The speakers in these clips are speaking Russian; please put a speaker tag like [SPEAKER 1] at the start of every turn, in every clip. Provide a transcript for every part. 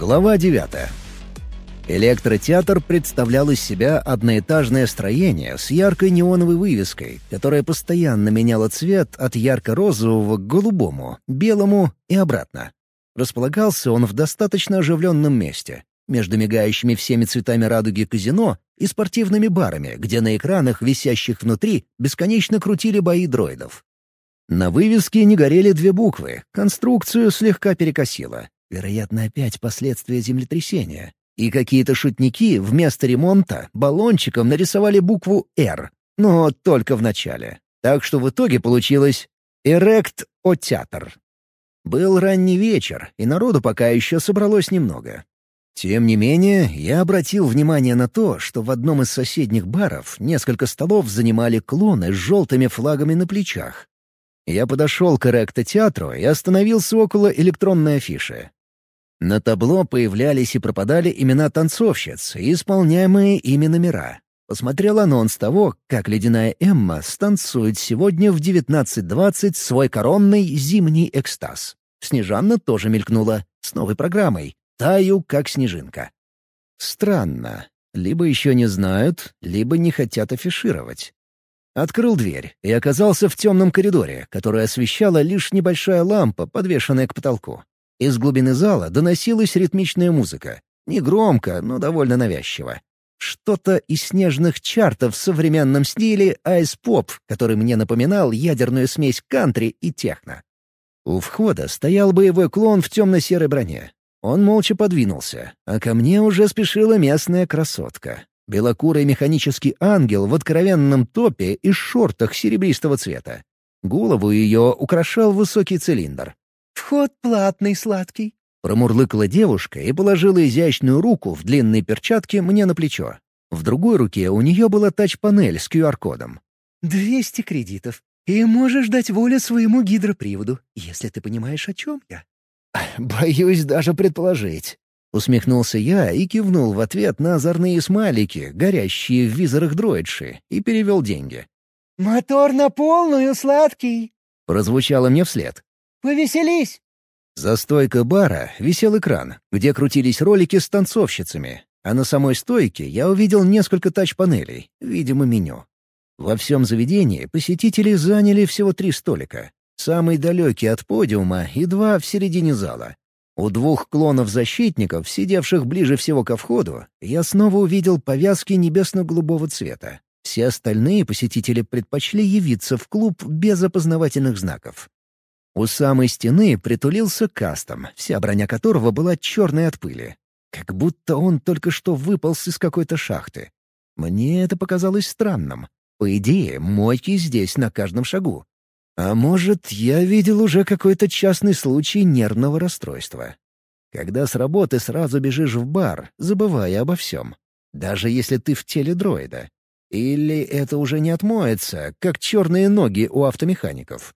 [SPEAKER 1] Глава 9. Электротеатр представлял из себя одноэтажное строение с яркой неоновой вывеской, которая постоянно меняла цвет от ярко-розового к голубому, белому и обратно. Располагался он в достаточно оживленном месте, между мигающими всеми цветами радуги казино и спортивными барами, где на экранах, висящих внутри, бесконечно крутили бои дроидов. На вывеске не горели две буквы, конструкцию слегка перекосило. Вероятно, опять последствия землетрясения. И какие-то шутники вместо ремонта баллончиком нарисовали букву «Р», но только в начале. Так что в итоге получилось «Эрект-о-театр». Был ранний вечер, и народу пока еще собралось немного. Тем не менее, я обратил внимание на то, что в одном из соседних баров несколько столов занимали клоны с желтыми флагами на плечах. Я подошел к Эректо-театру и остановился около электронной афиши. На табло появлялись и пропадали имена танцовщиц и исполняемые ими номера. Посмотрел анонс того, как ледяная Эмма станцует сегодня в 19:20 свой коронный зимний экстаз. Снежанна тоже мелькнула, с новой программой «Таю, как снежинка». Странно. Либо еще не знают, либо не хотят афишировать. Открыл дверь и оказался в темном коридоре, который освещала лишь небольшая лампа, подвешенная к потолку. Из глубины зала доносилась ритмичная музыка. Негромко, но довольно навязчиво. Что-то из снежных чартов в современном стиле айс-поп, который мне напоминал ядерную смесь кантри и техно. У входа стоял боевой клон в темно-серой броне. Он молча подвинулся, а ко мне уже спешила местная красотка. Белокурый механический ангел в откровенном топе и шортах серебристого цвета. Голову ее украшал высокий цилиндр.
[SPEAKER 2] «Вход платный, сладкий»,
[SPEAKER 1] — промурлыкала девушка и положила изящную руку в длинной перчатке мне на плечо. В другой руке у нее была тач-панель с QR-кодом.
[SPEAKER 2] 200 кредитов. И можешь дать волю своему гидроприводу, если ты понимаешь, о чем я».
[SPEAKER 1] «Боюсь даже предположить». Усмехнулся я и кивнул в ответ на озорные смайлики, горящие в визорах дроидши, и перевел деньги.
[SPEAKER 2] «Мотор на полную, сладкий!»
[SPEAKER 1] — прозвучало мне вслед.
[SPEAKER 2] «Повеселись!»
[SPEAKER 1] За стойкой бара висел экран, где крутились ролики с танцовщицами, а на самой стойке я увидел несколько тач-панелей, видимо, меню. Во всем заведении посетители заняли всего 3 столика. Самый далекий от подиума и 2 в середине зала. У 2 клонов-защитников, сидевших ближе всего ко входу, я снова увидел повязки небесно-голубого цвета. Все остальные посетители предпочли явиться в клуб без опознавательных знаков. У самой стены притулился кастом, вся броня которого была черной от пыли. Как будто он только что выполз из какой-то шахты. Мне это показалось странным. По идее, мойки здесь на каждом шагу. А может, я видел уже какой-то частный случай нервного расстройства. Когда с работы сразу бежишь в бар, забывая обо всем. Даже если ты в теле дроида. Или это уже не отмоется, как черные ноги у автомехаников.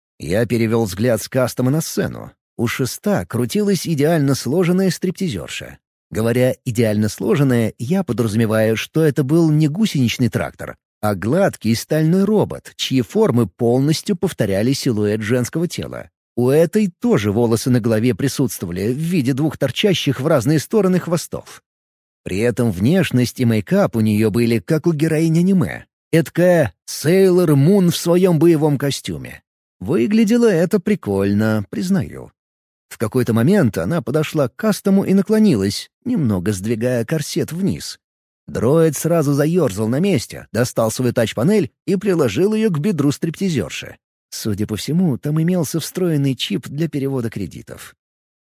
[SPEAKER 1] Я перевел взгляд с кастома на сцену. У шеста крутилась идеально сложенная стриптизерша. Говоря «идеально сложенная», я подразумеваю, что это был не гусеничный трактор, а гладкий стальной робот, чьи формы полностью повторяли силуэт женского тела. У этой тоже волосы на голове присутствовали в виде 2 торчащих в разные стороны хвостов. При этом внешность и мейкап у нее были как у героини аниме. Эдакая Сейлор Мун в своем боевом костюме. Выглядело это прикольно, признаю. В какой-то момент она подошла к кастому и наклонилась, немного сдвигая корсет вниз. Дроид сразу заерзал на месте, достал свою тач-панель и приложил ее к бедру стриптизерши. Судя по всему, там имелся встроенный чип для перевода кредитов.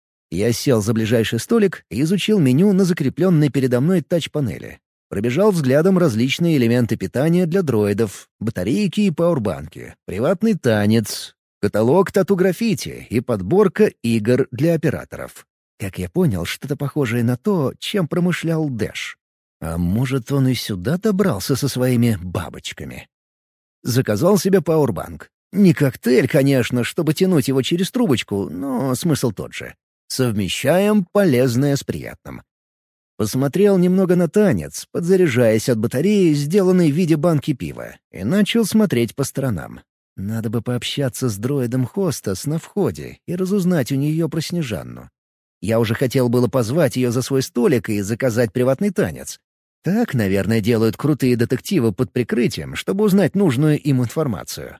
[SPEAKER 1] Я сел за ближайший столик и изучил меню на закрепленной передо мной тач-панели. Пробежал взглядом различные элементы питания для дроидов, батарейки и пауэрбанки, приватный танец, каталог тату-граффити и подборка игр для операторов. Как я понял, что-то похожее на то, чем промышлял Дэш. А может, он и сюда добрался со своими бабочками? Заказал себе пауэрбанк. Не коктейль, конечно, чтобы тянуть его через трубочку, но смысл тот же. Совмещаем полезное с приятным. Посмотрел немного на танец, подзаряжаясь от батареи, сделанной в виде банки пива, и начал смотреть по сторонам. Надо бы пообщаться с дроидом Хостас на входе и разузнать у нее про Снежанну. Я уже хотел было позвать ее за свой столик и заказать приватный танец. Так, наверное, делают крутые детективы под прикрытием, чтобы узнать нужную им информацию.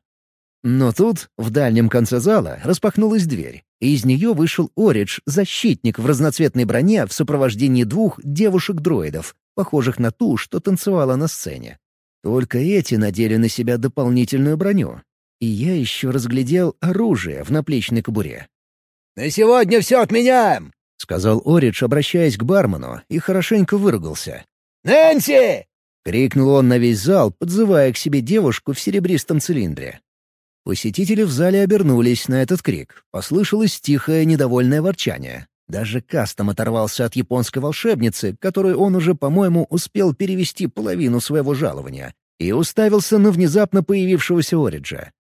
[SPEAKER 1] Но тут, в дальнем конце зала, распахнулась дверь, и из нее вышел Оридж, защитник в разноцветной броне в сопровождении 2 девушек-дроидов, похожих на ту, что танцевала на сцене. Только эти надели на себя дополнительную броню. И я еще разглядел оружие в наплечной кобуре.
[SPEAKER 3] «На сегодня все отменяем!»
[SPEAKER 1] — сказал Оридж, обращаясь к бармену, и хорошенько выругался.
[SPEAKER 3] «Нэнси!»
[SPEAKER 1] — крикнул он на весь зал, подзывая к себе девушку в серебристом цилиндре. Посетители в зале обернулись на этот крик. Послышалось тихое недовольное ворчание. Даже Кастом оторвался от японской волшебницы, которую он уже, по-моему, успел перевести половину своего жалования, и уставился на внезапно появившегося Ориджа.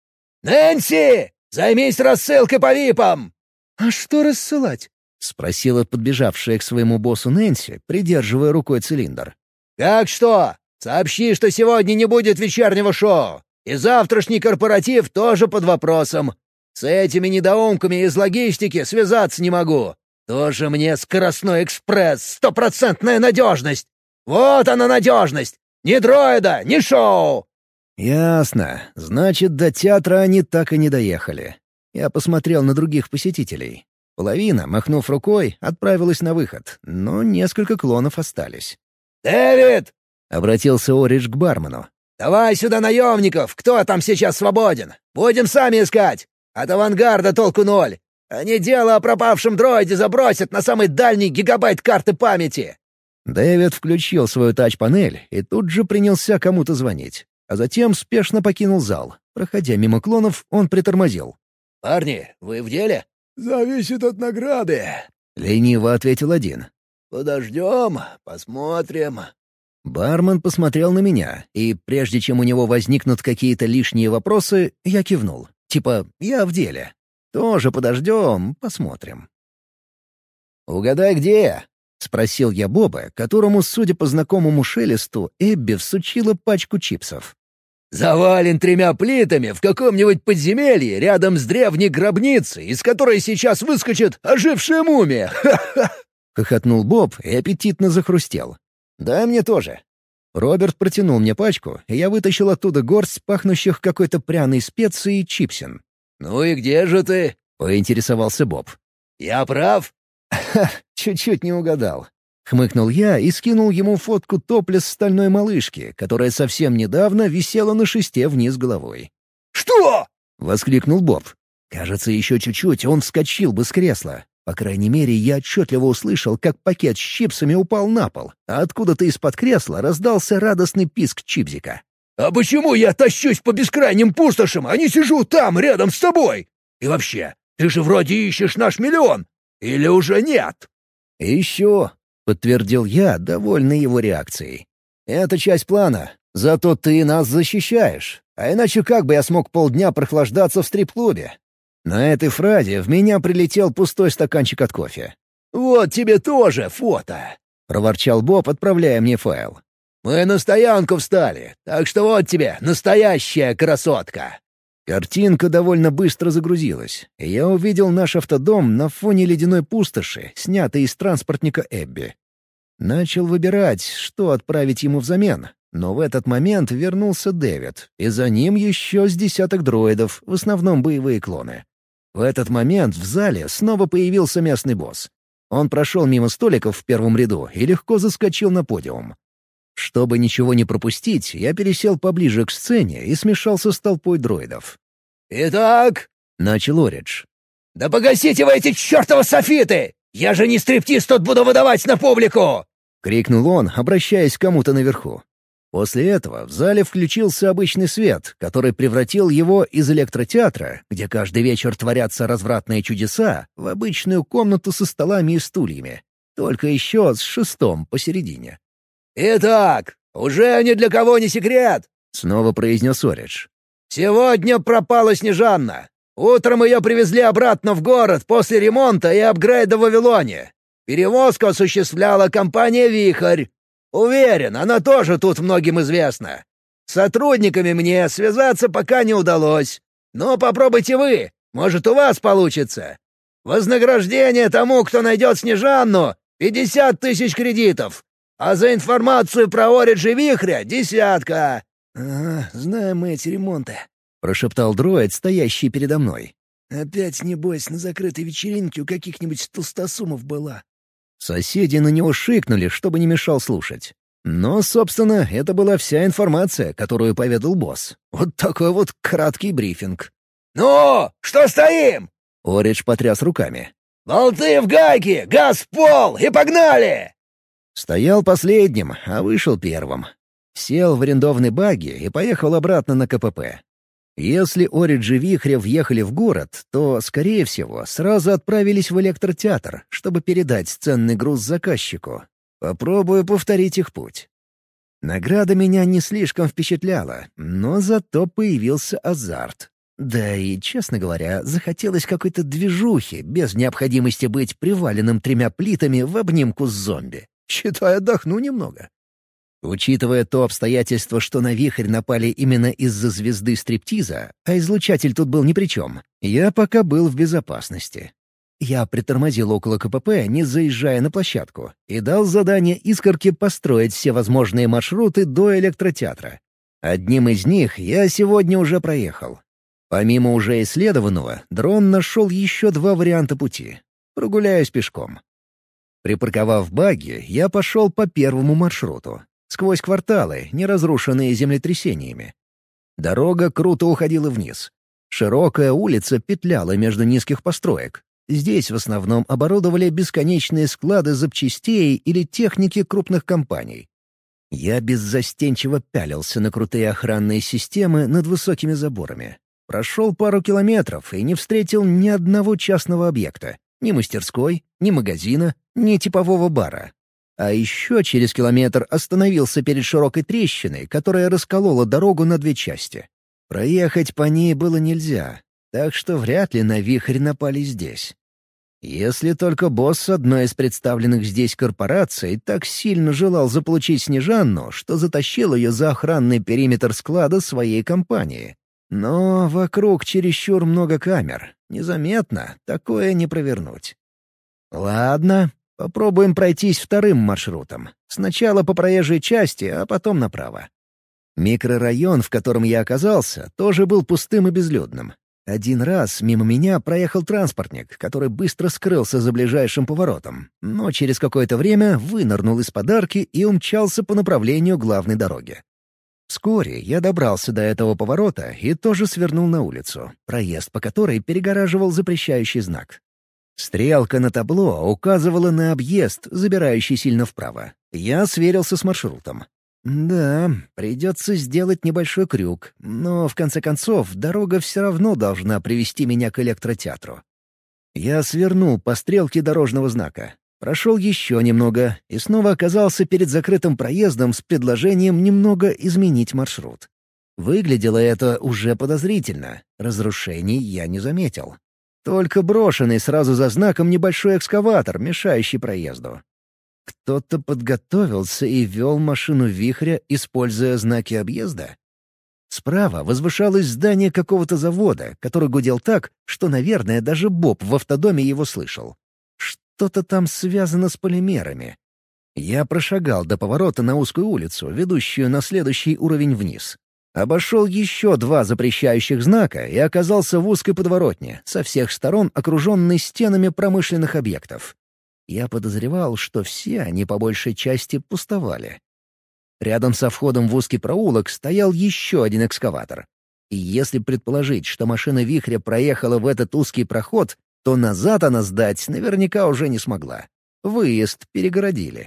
[SPEAKER 3] «Нэнси! Займись рассылкой по випам!»
[SPEAKER 2] «А что рассылать?»
[SPEAKER 1] — спросила подбежавшая к своему боссу Нэнси, придерживая рукой цилиндр.
[SPEAKER 3] «Как что? Сообщи, что сегодня не будет вечернего шоу. И завтрашний корпоратив тоже под вопросом. С этими недоумками из логистики связаться не могу. Тоже мне скоростной экспресс, 100% надежность. Вот она надежность! Ни дроида, ни шоу!»
[SPEAKER 1] «Ясно. Значит, до театра они так и не доехали». Я посмотрел на других посетителей. Половина, махнув рукой, отправилась на выход, но несколько клонов остались.
[SPEAKER 3] «Дэвид!»
[SPEAKER 1] — обратился Оридж к бармену.
[SPEAKER 3] «Давай сюда наемников, кто там сейчас свободен. Будем сами искать. От авангарда толку 0. Они дело о пропавшем дроиде забросят на самый дальний гигабайт карты памяти».
[SPEAKER 1] Дэвид включил свою тач-панель и тут же принялся кому-то звонить, а затем спешно покинул зал. Проходя мимо клонов, он притормозил.
[SPEAKER 3] «Парни, вы в деле?» «Зависит от награды»,
[SPEAKER 1] — лениво ответил один.
[SPEAKER 3] «Подождем, посмотрим».
[SPEAKER 1] Бармен посмотрел на меня, и прежде чем у него возникнут какие-то лишние вопросы, я кивнул. Типа, я в деле. Тоже подождем, посмотрим. «Угадай, где я?» — спросил я Боба, которому, судя по знакомому шелесту, Эбби всучила пачку чипсов.
[SPEAKER 3] «Завален 3 плитами в каком-нибудь подземелье рядом с древней гробницей, из которой сейчас выскочит ожившая мумия! Ха-ха!»
[SPEAKER 1] — хохотнул Боб и аппетитно захрустел. «Дай мне тоже». Роберт протянул мне пачку, и я вытащил оттуда горсть пахнущих какой-то пряной специей чипсин.
[SPEAKER 3] «Ну и где же ты?»
[SPEAKER 1] — поинтересовался Боб.
[SPEAKER 3] «Я прав?»
[SPEAKER 1] «Ха, чуть-чуть не угадал». Хмыкнул я и скинул ему фотку топлес стальной малышки, которая совсем недавно висела на шесте вниз головой.
[SPEAKER 3] «Что?»
[SPEAKER 1] — воскликнул Боб. Кажется, еще чуть-чуть он вскочил бы с кресла. По крайней мере, я отчетливо услышал, как пакет с чипсами упал на пол, а откуда-то из-под кресла раздался радостный писк чипзика.
[SPEAKER 3] «А почему я тащусь по бескрайним пустошам, а не сижу там, рядом с тобой? И вообще, ты же вроде ищешь наш миллион. Или уже нет?»
[SPEAKER 1] «Еще», — подтвердил я, довольный его реакцией. «Это часть плана. Зато ты нас защищаешь. А иначе как бы я смог полдня прохлаждаться в стрип-клубе?» На этой фразе в меня прилетел пустой стаканчик от кофе.
[SPEAKER 3] «Вот тебе тоже фото»,
[SPEAKER 1] — проворчал Боб, отправляя мне файл.
[SPEAKER 3] «Мы на стоянку встали, так что вот тебе настоящая красотка».
[SPEAKER 1] Картинка довольно быстро загрузилась, и я увидел наш автодом на фоне ледяной пустоши, снятой из транспортника Эбби. Начал выбирать, что отправить ему взамен, но в этот момент вернулся Дэвид, и за ним еще с десяток дроидов, в основном боевые клоны. В этот момент в зале снова появился местный босс. Он прошел мимо столиков в первом ряду и легко заскочил на подиум. Чтобы ничего не пропустить, я пересел поближе к сцене и смешался с толпой дроидов.
[SPEAKER 3] «Итак»,
[SPEAKER 1] — начал Оридж.
[SPEAKER 3] «да погасите вы эти чертовы софиты! Я же не стриптиз тут буду выдавать на публику!»
[SPEAKER 1] — крикнул он, обращаясь к кому-то наверху. После этого в зале включился обычный свет, который превратил его из электротеатра, где каждый вечер творятся развратные чудеса, в обычную комнату со столами и стульями, только еще с шестом посередине.
[SPEAKER 3] «Итак, уже ни для кого не секрет!»
[SPEAKER 1] — снова произнес Оридж.
[SPEAKER 3] «Сегодня пропала Снежанна. Утром ее привезли обратно в город после ремонта и апгрейда в Вавилоне. Перевозку осуществляла компания «Вихрь». Уверен, она тоже тут многим известна. С сотрудниками мне связаться пока не удалось. Но попробуйте вы, может, у вас получится. Вознаграждение тому, кто найдет Снежанну, 50 тысяч кредитов. А за информацию про Ориджи Вихря — 10.
[SPEAKER 1] Знаем мы эти ремонты», — прошептал дроид, стоящий передо мной. «Опять, небось, на закрытой вечеринке у каких-нибудь толстосумов была». Соседи на него шикнули, чтобы не мешал слушать. Но, собственно, это была вся информация, которую поведал босс. Вот такой вот краткий брифинг.
[SPEAKER 3] «Ну, что стоим?»
[SPEAKER 1] — Оридж потряс руками.
[SPEAKER 3] «Болты в гайки, газ в пол и погнали!»
[SPEAKER 1] Стоял последним, а вышел первым. Сел в арендованный багги и поехал обратно на КПП. Если Ориджи Вихря въехали в город, то, скорее всего, сразу отправились в электротеатр, чтобы передать ценный груз заказчику. Попробую повторить их путь. Награда меня не слишком впечатляла, но зато появился азарт. Да и, честно говоря, захотелось какой-то движухи, без необходимости быть приваленным 3 плитами в обнимку с зомби. Считай, отдохну немного. Учитывая то обстоятельство, что на вихрь напали именно из-за звезды стриптиза, а излучатель тут был ни при чем, я пока был в безопасности. Я притормозил около КПП, не заезжая на площадку, и дал задание Искорке построить все возможные маршруты до электротеатра. Одним из них я сегодня уже проехал. Помимо уже исследованного, дрон нашел еще 2 варианта пути. Прогуляюсь пешком. Припарковав багги, я пошел по первому маршруту. Сквозь кварталы, не разрушенные землетрясениями. Дорога круто уходила вниз. Широкая улица петляла между низких построек. Здесь в основном оборудовали бесконечные склады запчастей или техники крупных компаний. Я беззастенчиво пялился на крутые охранные системы над высокими заборами. Прошел пару километров и не встретил ни одного частного объекта. Ни мастерской, ни магазина, ни типового бара. А еще через километр остановился перед широкой трещиной, которая расколола дорогу на 2 части. Проехать по ней было нельзя, так что вряд ли на вихрь напали здесь. Если только босс одной из представленных здесь корпораций так сильно желал заполучить Снежанну, что затащил ее за охранный периметр склада своей компании. Но вокруг чересчур много камер. Незаметно такое не провернуть. Ладно, попробуем пройтись вторым маршрутом. Сначала по проезжей части, а потом направо. Микрорайон, в котором я оказался, тоже был пустым и безлюдным. Один раз мимо меня проехал транспортник, который быстро скрылся за ближайшим поворотом, но через какое-то время вынырнул из подарки и умчался по направлению главной дороги. Вскоре я добрался до этого поворота и тоже свернул на улицу, проезд по которой перегораживал запрещающий знак. Стрелка на табло указывала на объезд, забирающий сильно вправо. Я сверился с маршрутом. Да, придется сделать небольшой крюк, но, в конце концов, дорога все равно должна привести меня к электротеатру. Я свернул по стрелке дорожного знака. Прошел еще немного и снова оказался перед закрытым проездом с предложением немного изменить маршрут. Выглядело это уже подозрительно. Разрушений я не заметил. Только брошенный сразу за знаком небольшой экскаватор, мешающий проезду. Кто-то подготовился и вел машину вихря, используя знаки объезда? Справа возвышалось здание какого-то завода, который гудел так, что, наверное, даже Боб в автодоме его слышал. Что-то там связано с полимерами. Я прошагал до поворота на узкую улицу, ведущую на следующий уровень вниз. Обошел еще 2 запрещающих знака и оказался в узкой подворотне, со всех сторон окруженной стенами промышленных объектов. Я подозревал, что все они по большей части пустовали. Рядом со входом в узкий проулок стоял еще один экскаватор. И если предположить, что машина вихря проехала в этот узкий проход, то назад она сдать наверняка уже не смогла. Выезд перегородили.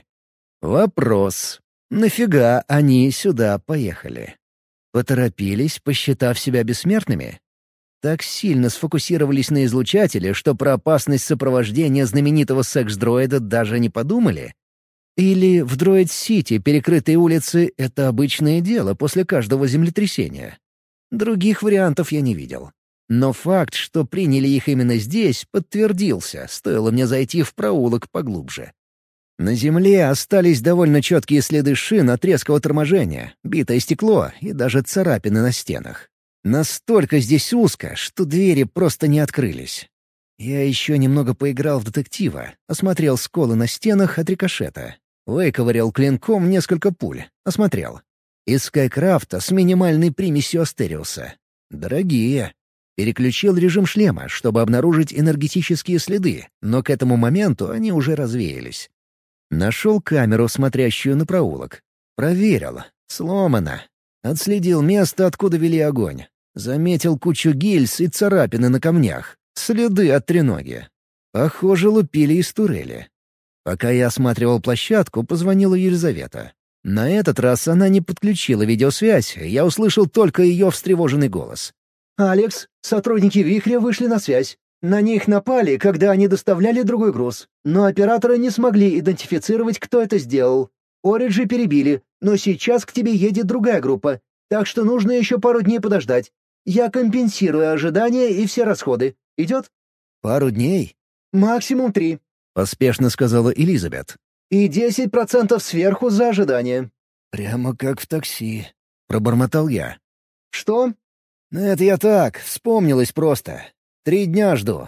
[SPEAKER 1] Вопрос: нафига они сюда поехали? Поторопились, посчитав себя бессмертными? Так сильно сфокусировались на излучателе, что про опасность сопровождения знаменитого секс-дроида даже не подумали? Или в Дроид-Сити перекрытые улицы — это обычное дело после каждого землетрясения? Других вариантов я не видел. Но факт, что приняли их именно здесь, подтвердился, стоило мне зайти в проулок поглубже. На земле остались довольно четкие следы шин от резкого торможения, битое стекло и даже царапины на стенах. Настолько здесь узко, что двери просто не открылись. Я еще немного поиграл в детектива, осмотрел сколы на стенах от рикошета. Выковырял клинком несколько пуль, осмотрел. Из Скайкрафта с минимальной примесью Астериуса. Дорогие. Переключил режим шлема, чтобы обнаружить энергетические следы, но к этому моменту они уже развеялись. Нашел камеру, смотрящую на проулок. Проверил. Сломано. Отследил место, откуда вели огонь. Заметил кучу гильз и царапины на камнях. Следы от треноги. Похоже, лупили из турели. Пока я осматривал площадку, позвонила Елизавета. На этот раз она не подключила видеосвязь, я услышал только ее встревоженный голос.
[SPEAKER 2] «Алекс, сотрудники «Вихря» вышли на связь. На них напали, когда они доставляли другой груз. Но операторы не смогли идентифицировать, кто это сделал. Ориджи перебили, но сейчас к тебе едет другая группа, так что нужно еще пару дней подождать. Я компенсирую ожидания и все расходы. Идет?»
[SPEAKER 1] «Пару дней?»
[SPEAKER 2] «Максимум 3»,
[SPEAKER 1] — поспешно сказала Элизабет.
[SPEAKER 2] «И 10% сверху за ожидание».
[SPEAKER 1] «Прямо как в такси», — пробормотал я.
[SPEAKER 2] «Что?»
[SPEAKER 1] «Это я так, вспомнилось просто. 3 дня жду».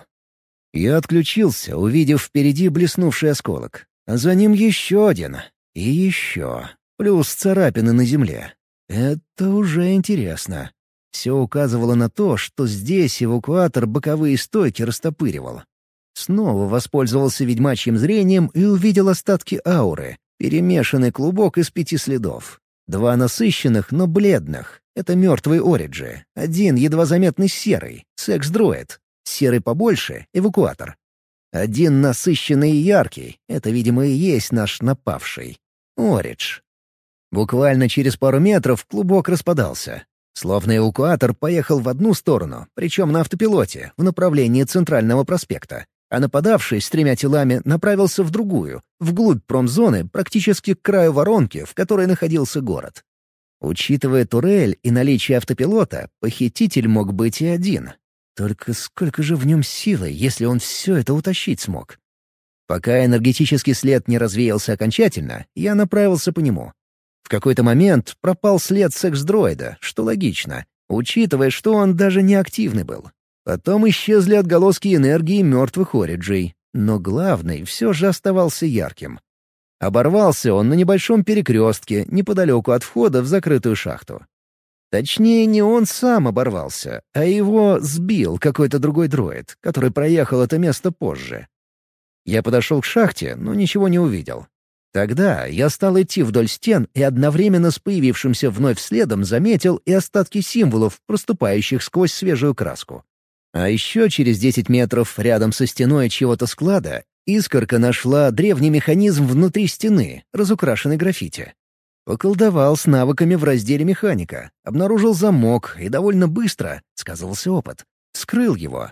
[SPEAKER 1] Я отключился, увидев впереди блеснувший осколок. А за ним еще один. И еще. Плюс царапины на земле. Это уже интересно. Все указывало на то, что здесь эвакуатор боковые стойки растопыривал. Снова воспользовался ведьмачьим зрением и увидел остатки ауры. Перемешанный клубок из 5 следов. 2 насыщенных, но бледных. Это мертвые Ориджи. Один едва заметный серый, секс-дроид. Серый побольше — эвакуатор. Один насыщенный и яркий — это, видимо, и есть наш напавший. Оридж. Буквально через пару метров клубок распадался. Словно эвакуатор поехал в одну сторону, причем на автопилоте, в направлении Центрального проспекта. А нападавший с 3 телами направился в другую, вглубь промзоны, практически к краю воронки, в которой находился город. Учитывая турель и наличие автопилота, похититель мог быть и один. Только сколько же в нем силы, если он все это утащить смог? Пока энергетический след не развеялся окончательно, я направился по нему. В какой-то момент пропал след секс-дроида, что логично, учитывая, что он даже не активный был. Потом исчезли отголоски энергии мертвых Ориджей, но главный все же оставался ярким. Оборвался он на небольшом перекрестке, неподалеку от входа в закрытую шахту. Точнее, не он сам оборвался, а его сбил какой-то другой дроид, который проехал это место позже. Я подошел к шахте, но ничего не увидел. Тогда я стал идти вдоль стен и одновременно с появившимся вновь следом заметил и остатки символов, проступающих сквозь свежую краску. А еще через 10 метров рядом со стеной чьего-то склада искорка нашла древний механизм внутри стены, разукрашенный граффити. Поколдовал с навыками в разделе «Механика», обнаружил замок и довольно быстро, сказывался опыт, вскрыл его.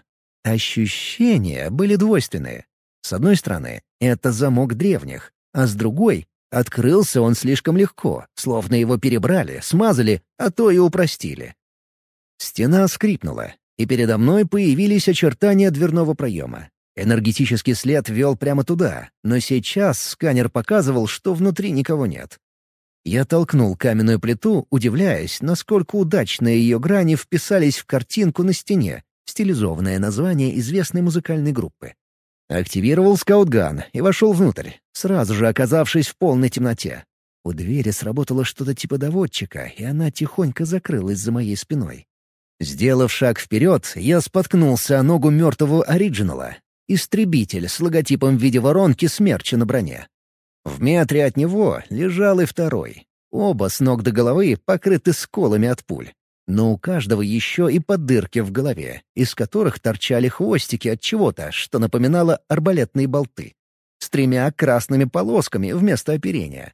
[SPEAKER 1] Ощущения были двойственные. С одной стороны, это замок древних, а с другой — открылся он слишком легко, словно его перебрали, смазали, а то и упростили. Стена скрипнула, и передо мной появились очертания дверного проема. Энергетический след вел прямо туда, но сейчас сканер показывал, что внутри никого нет. Я толкнул каменную плиту, удивляясь, насколько удачно ее грани вписались в картинку на стене, стилизованное название известной музыкальной группы. Активировал скаутган и вошел внутрь, сразу же оказавшись в полной темноте. У двери сработало что-то типа доводчика, и она тихонько закрылась за моей спиной. Сделав шаг вперед, я споткнулся о ногу мертвого оригинала. Истребитель с логотипом в виде воронки смерча на броне. В метре от него лежал и второй. Оба с ног до головы покрыты сколами от пуль. Но у каждого еще и поддырки в голове, из которых торчали хвостики от чего-то, что напоминало арбалетные болты. С 3 красными полосками вместо оперения.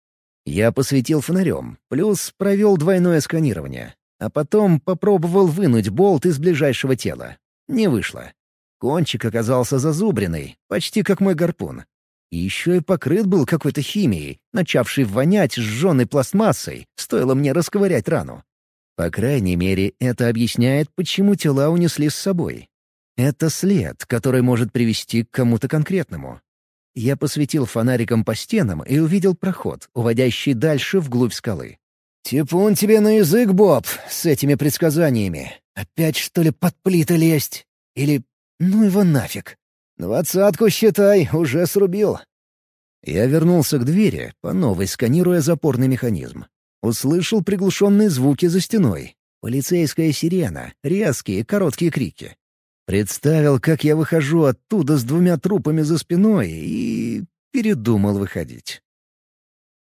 [SPEAKER 1] Я посветил фонарем, плюс провел двойное сканирование. А потом попробовал вынуть болт из ближайшего тела. Не вышло. Кончик оказался зазубренный, почти как мой гарпун. И еще и покрыт был какой-то химией, начавшей вонять сжженной пластмассой, стоило мне расковырять рану. По крайней мере, это объясняет, почему тела унесли с собой. Это след, который может привести к кому-то конкретному. Я посветил фонариком по стенам и увидел проход, уводящий дальше вглубь скалы. «Типун тебе на язык, Боб, с этими предсказаниями. Опять, что ли, под плиты лезть? Или Ну его нафиг. 20-ку, считай, уже срубил. Я вернулся к двери, по новой сканируя запорный механизм. Услышал приглушенные звуки за стеной. Полицейская сирена, резкие, короткие крики. Представил, как я выхожу оттуда с 2 трупами за спиной и передумал выходить.